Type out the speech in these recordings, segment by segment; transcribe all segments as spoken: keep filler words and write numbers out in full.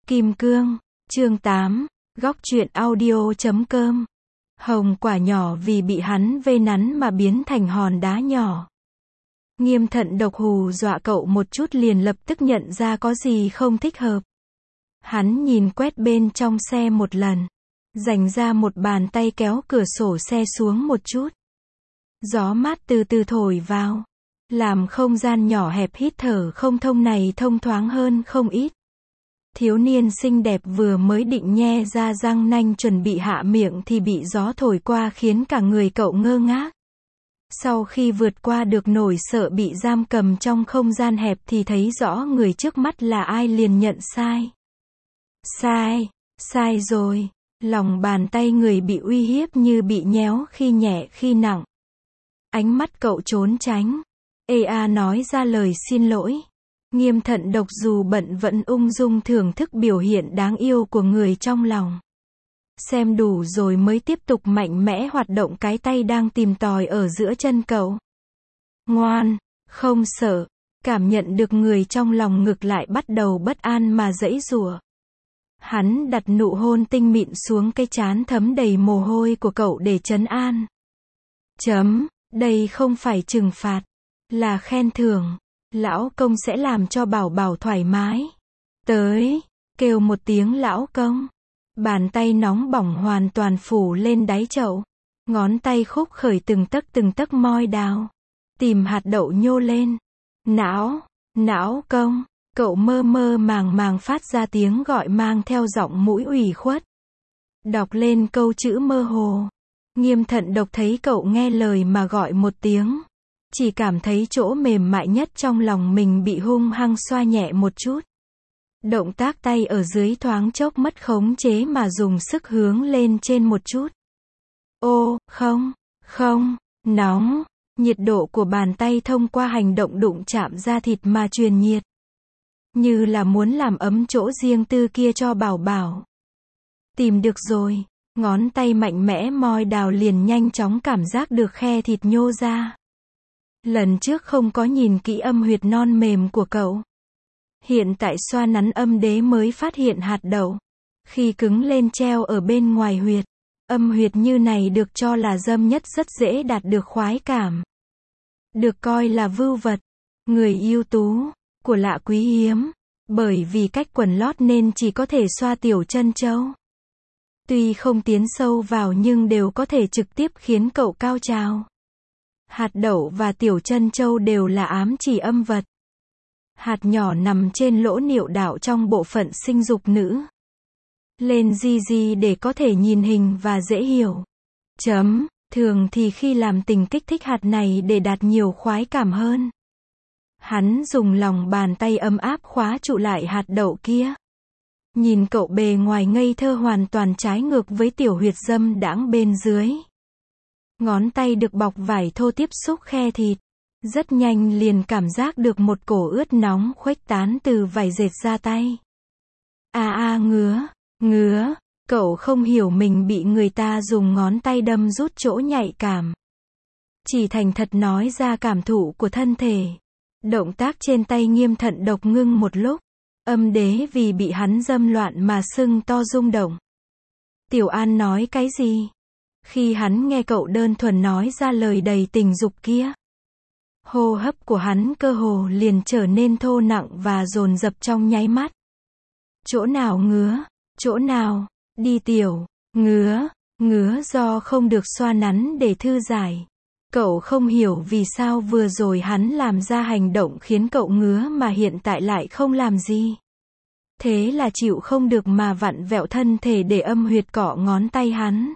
Kim Cương, chương tám, góc truyện audio chấm com. Hồng quả nhỏ vì bị hắn vây nắn mà biến thành hòn đá nhỏ. Nghiêm Thận Độc hù dọa cậu một chút liền lập tức nhận ra có gì không thích hợp. Hắn nhìn quét bên trong xe một lần, dành ra một bàn tay kéo cửa sổ xe xuống một chút. Gió mát từ từ thổi vào, làm không gian nhỏ hẹp hít thở không thông này thông thoáng hơn không ít. Thiếu niên xinh đẹp vừa mới định nhe ra răng nanh chuẩn bị hạ miệng thì bị gió thổi qua khiến cả người cậu ngơ ngác. Sau khi vượt qua được nỗi sợ bị giam cầm trong không gian hẹp thì thấy rõ người trước mắt là ai liền nhận sai. Sai, sai rồi. Lòng bàn tay người bị uy hiếp như bị nhéo khi nhẹ khi nặng. Ánh mắt cậu trốn tránh. Ê a nói ra lời xin lỗi. Nghiêm Thận Độc dù bận vẫn ung dung thưởng thức biểu hiện đáng yêu của người trong lòng. Xem đủ rồi mới tiếp tục mạnh mẽ hoạt động cái tay đang tìm tòi ở giữa chân cậu. Ngoan, không sợ. Cảm nhận được người trong lòng ngực lại bắt đầu bất an mà giãy giụa. Hắn đặt nụ hôn tinh mịn xuống cái trán thấm đầy mồ hôi của cậu để trấn an. Chấm, đây không phải trừng phạt, là khen thưởng. Lão công sẽ làm cho Bảo Bảo thoải mái. Tới, kêu một tiếng lão công. Bàn tay nóng bỏng hoàn toàn phủ lên đáy chậu. Ngón tay khúc khởi từng tấc từng tấc moi đào. Tìm hạt đậu nhô lên. Não, não công. Cậu mơ mơ màng màng phát ra tiếng gọi mang theo giọng mũi ủy khuất. Đọc lên câu chữ mơ hồ. Nghiêm Thận Độc thấy cậu nghe lời mà gọi một tiếng. Chỉ cảm thấy chỗ mềm mại nhất trong lòng mình bị hung hăng xoa nhẹ một chút. Động tác tay ở dưới thoáng chốc mất khống chế mà dùng sức hướng lên trên một chút. Ô, không, không, nóng. Nhiệt độ của bàn tay thông qua hành động đụng chạm da thịt mà truyền nhiệt. Như là muốn làm ấm chỗ riêng tư kia cho Bảo Bảo. Tìm được rồi. Ngón tay mạnh mẽ moi đào liền nhanh chóng cảm giác được khe thịt nhô ra. Lần trước không có nhìn kỹ âm huyệt non mềm của cậu. Hiện tại xoa nắn âm đế mới phát hiện hạt đậu. Khi cứng lên treo ở bên ngoài huyệt. Âm huyệt như này được cho là dâm nhất, rất dễ đạt được khoái cảm. Được coi là vưu vật. Người ưu tú. Của lạ quý hiếm. Bởi vì cách quần lót nên chỉ có thể xoa tiểu chân châu. Tuy không tiến sâu vào nhưng đều có thể trực tiếp khiến cậu cao trào. Hạt đậu và tiểu chân châu đều là ám chỉ âm vật. Hạt nhỏ nằm trên lỗ niệu đạo trong bộ phận sinh dục nữ. Lên di di để có thể nhìn hình và dễ hiểu. Chấm, thường thì khi làm tình kích thích hạt này để đạt nhiều khoái cảm hơn. Hắn dùng lòng bàn tay ấm áp khóa trụ lại hạt đậu kia. Nhìn cậu bề ngoài ngây thơ hoàn toàn trái ngược với tiểu huyệt dâm đãng bên dưới. Ngón tay được bọc vải thô tiếp xúc khe thịt. Rất nhanh liền cảm giác được một cổ ướt nóng khuếch tán từ vải dệt ra tay. A a ngứa, ngứa, cậu không hiểu mình bị người ta dùng ngón tay đâm rút chỗ nhạy cảm. Chỉ thành thật nói ra cảm thụ của thân thể. Động tác trên tay Nghiêm Thận Độc ngưng một lúc. Âm đế vì bị hắn dâm loạn mà sưng to rung động. Tiểu An nói cái gì? Khi hắn nghe cậu đơn thuần nói ra lời đầy tình dục kia. Hô hấp của hắn cơ hồ liền trở nên thô nặng và dồn dập trong nháy mắt. Chỗ nào ngứa? Chỗ nào? Đi tiểu. Ngứa. Ngứa do không được xoa nắn để thư giải. Cậu không hiểu vì sao vừa rồi hắn làm ra hành động khiến cậu ngứa mà hiện tại lại không làm gì. Thế là chịu không được mà vặn vẹo thân thể để âm huyệt cọ ngón tay hắn.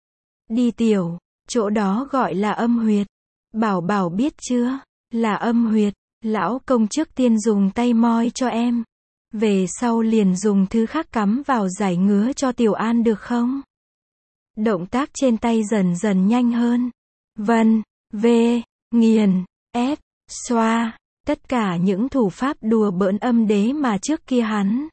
Đi tiểu, chỗ đó gọi là âm huyệt. Bảo Bảo biết chưa? Là âm huyệt. Lão công trước tiên dùng tay moi cho em. Về sau liền dùng thứ khác cắm vào giải ngứa cho Tiểu An được không? Động tác trên tay dần dần nhanh hơn. Vân, V, nghiền, S, xoa. Tất cả những thủ pháp đùa bỡn âm đế mà trước kia hắn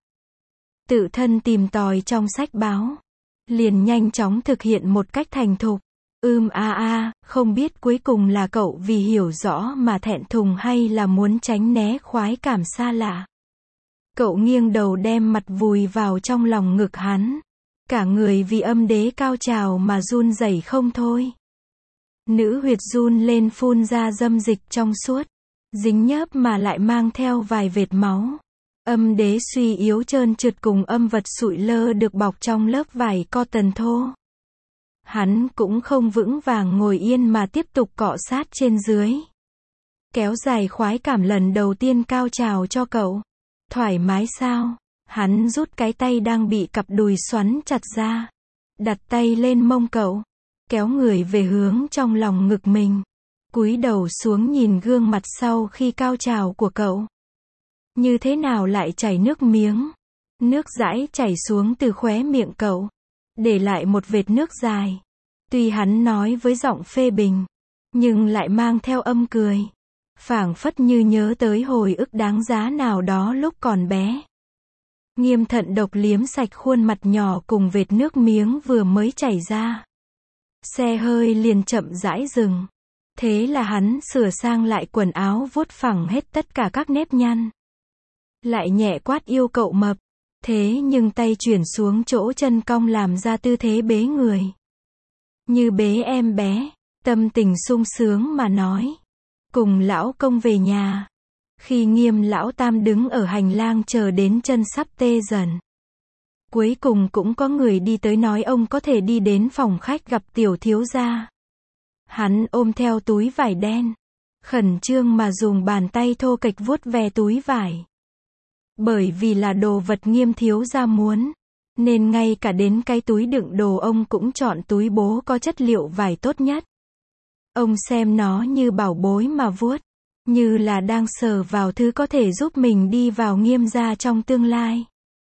tự thân tìm tòi trong sách báo. Liền nhanh chóng thực hiện một cách thành thục. Ưm a a, không biết cuối cùng là cậu vì hiểu rõ mà thẹn thùng hay là muốn tránh né khoái cảm xa lạ. Cậu nghiêng đầu đem mặt vùi vào trong lòng ngực hắn. Cả người vì âm đế cao trào mà run rẩy không thôi. Nữ huyệt run lên phun ra dâm dịch trong suốt. Dính nhớp mà lại mang theo vài vệt máu. Âm đế suy yếu trơn trượt cùng âm vật sụi lơ được bọc trong lớp vải cotton thô. Hắn cũng không vững vàng ngồi yên mà tiếp tục cọ sát trên dưới. Kéo dài khoái cảm lần đầu tiên cao trào cho cậu. Thoải mái sao? Hắn rút cái tay đang bị cặp đùi xoắn chặt ra. Đặt tay lên mông cậu. Kéo người về hướng trong lòng ngực mình. Cúi đầu xuống nhìn gương mặt sau khi cao trào của cậu. Như thế nào lại chảy nước miếng. Nước dãi chảy xuống từ khóe miệng cậu. Để lại một vệt nước dài. Tuy hắn nói với giọng phê bình. Nhưng lại mang theo âm cười. Phảng phất như nhớ tới hồi ức đáng giá nào đó lúc còn bé. Nghiêm Thận Độc liếm sạch khuôn mặt nhỏ cùng vệt nước miếng vừa mới chảy ra. Xe hơi liền chậm rãi dừng. Thế là hắn sửa sang lại quần áo vuốt phẳng hết tất cả các nếp nhăn. Lại nhẹ quát yêu cậu mập. Thế nhưng tay chuyển xuống chỗ chân cong làm ra tư thế bế người. Như bế em bé. Tâm tình sung sướng mà nói. Cùng lão công về nhà. Khi Nghiêm lão tam đứng ở hành lang chờ đến chân sắp tê dần. Cuối cùng cũng có người đi tới nói ông có thể đi đến phòng khách gặp tiểu thiếu gia. Hắn ôm theo túi vải đen. Khẩn trương mà dùng bàn tay thô kệch vuốt ve túi vải. Bởi vì là đồ vật Nghiêm thiếu gia muốn. Nên ngay cả đến cái túi đựng đồ ông cũng chọn túi bố có chất liệu vải tốt nhất. Ông xem nó như bảo bối mà vuốt. Như là đang sờ vào thứ có thể giúp mình đi vào Nghiêm gia trong tương lai.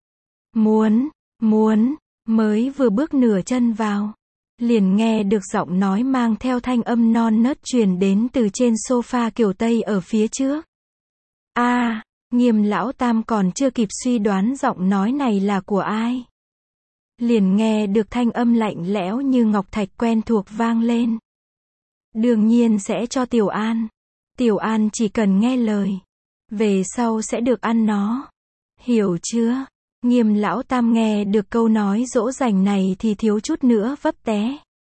Muốn, muốn, mới vừa bước nửa chân vào. Liền nghe được giọng nói mang theo thanh âm non nớt truyền đến từ trên sofa kiểu Tây ở phía trước. A, à, Nghiêm lão tam còn chưa kịp suy đoán giọng nói này là của ai. Liền nghe được thanh âm lạnh lẽo như ngọc thạch quen thuộc vang lên. Đương nhiên sẽ cho Tiểu An. Tiểu An chỉ cần nghe lời. Về sau sẽ được ăn nó. Hiểu chưa? Nghiêm lão tam nghe được câu nói dỗ dành này thì thiếu chút nữa vấp té.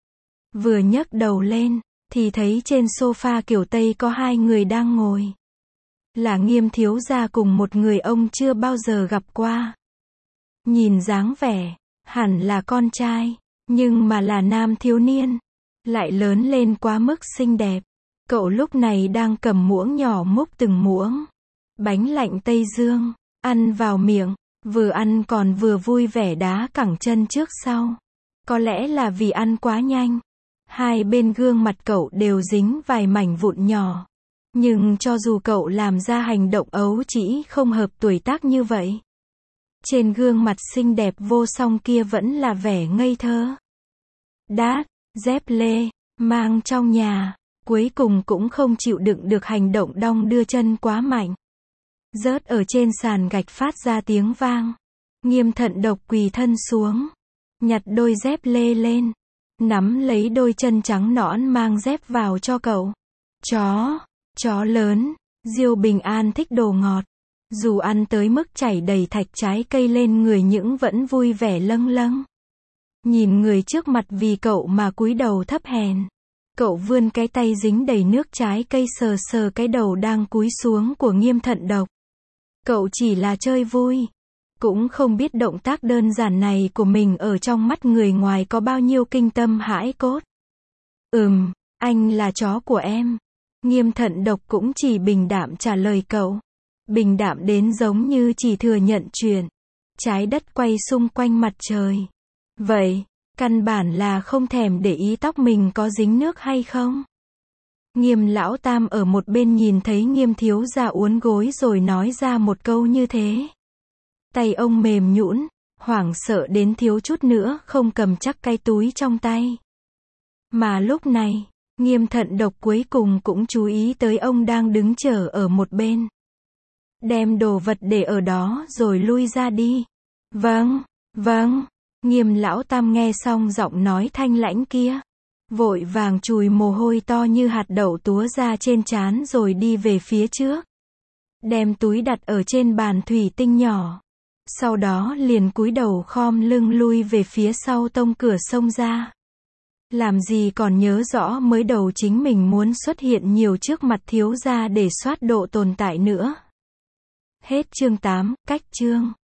Vừa nhấc đầu lên, thì thấy trên sofa kiểu Tây có hai người đang ngồi. Là Nghiêm thiếu gia cùng một người ông chưa bao giờ gặp qua. Nhìn dáng vẻ, hẳn là con trai, nhưng mà là nam thiếu niên. Lại lớn lên quá mức xinh đẹp. Cậu lúc này đang cầm muỗng nhỏ múc từng muỗng. Bánh lạnh Tây Dương, ăn vào miệng, vừa ăn còn vừa vui vẻ đá cẳng chân trước sau. Có lẽ là vì ăn quá nhanh. Hai bên gương mặt cậu đều dính vài mảnh vụn nhỏ. Nhưng cho dù cậu làm ra hành động ấu trĩ không hợp tuổi tác như vậy. Trên gương mặt xinh đẹp vô song kia vẫn là vẻ ngây thơ. Đát, dép lê, mang trong nhà. Cuối cùng cũng không chịu đựng được hành động đong đưa chân quá mạnh. Rớt ở trên sàn gạch phát ra tiếng vang. Nghiêm Thận Độc quỳ thân xuống. Nhặt đôi dép lê lên. Nắm lấy đôi chân trắng nõn mang dép vào cho cậu. Chó, chó lớn, Diêu Bình An thích đồ ngọt. Dù ăn tới mức chảy đầy thạch trái cây lên người những vẫn vui vẻ lâng lâng. Nhìn người trước mặt vì cậu mà cúi đầu thấp hèn. Cậu vươn cái tay dính đầy nước trái cây sờ sờ cái đầu đang cúi xuống của Nghiêm Thận Độc. Cậu chỉ là chơi vui. Cũng không biết động tác đơn giản này của mình ở trong mắt người ngoài có bao nhiêu kinh tâm hãi cốt. Ừm, anh là chó của em. Nghiêm Thận Độc cũng chỉ bình đạm trả lời cậu. Bình đạm đến giống như chỉ thừa nhận chuyện. Trái đất quay xung quanh mặt trời. Vậy, căn bản là không thèm để ý tóc mình có dính nước hay không. Nghiêm lão tam ở một bên nhìn thấy Nghiêm thiếu gia uốn gối rồi nói ra một câu như thế. Tay ông mềm nhũn, hoảng sợ đến thiếu chút nữa không cầm chắc cái túi trong tay. Mà lúc này, Nghiêm Thận Độc cuối cùng cũng chú ý tới ông đang đứng chờ ở một bên. Đem đồ vật để ở đó rồi lui ra đi. Vâng, vâng. Nghiêm lão tam nghe xong giọng nói thanh lãnh kia. Vội vàng chùi mồ hôi to như hạt đậu túa ra trên trán rồi đi về phía trước. đem túi đặt ở trên bàn thủy tinh nhỏ. Sau đó liền cúi đầu khom lưng lui về phía sau tông cửa xông ra. Làm gì còn nhớ rõ mới đầu chính mình muốn xuất hiện nhiều trước mặt thiếu gia để soát độ tồn tại nữa. Hết chương tám, cách chương.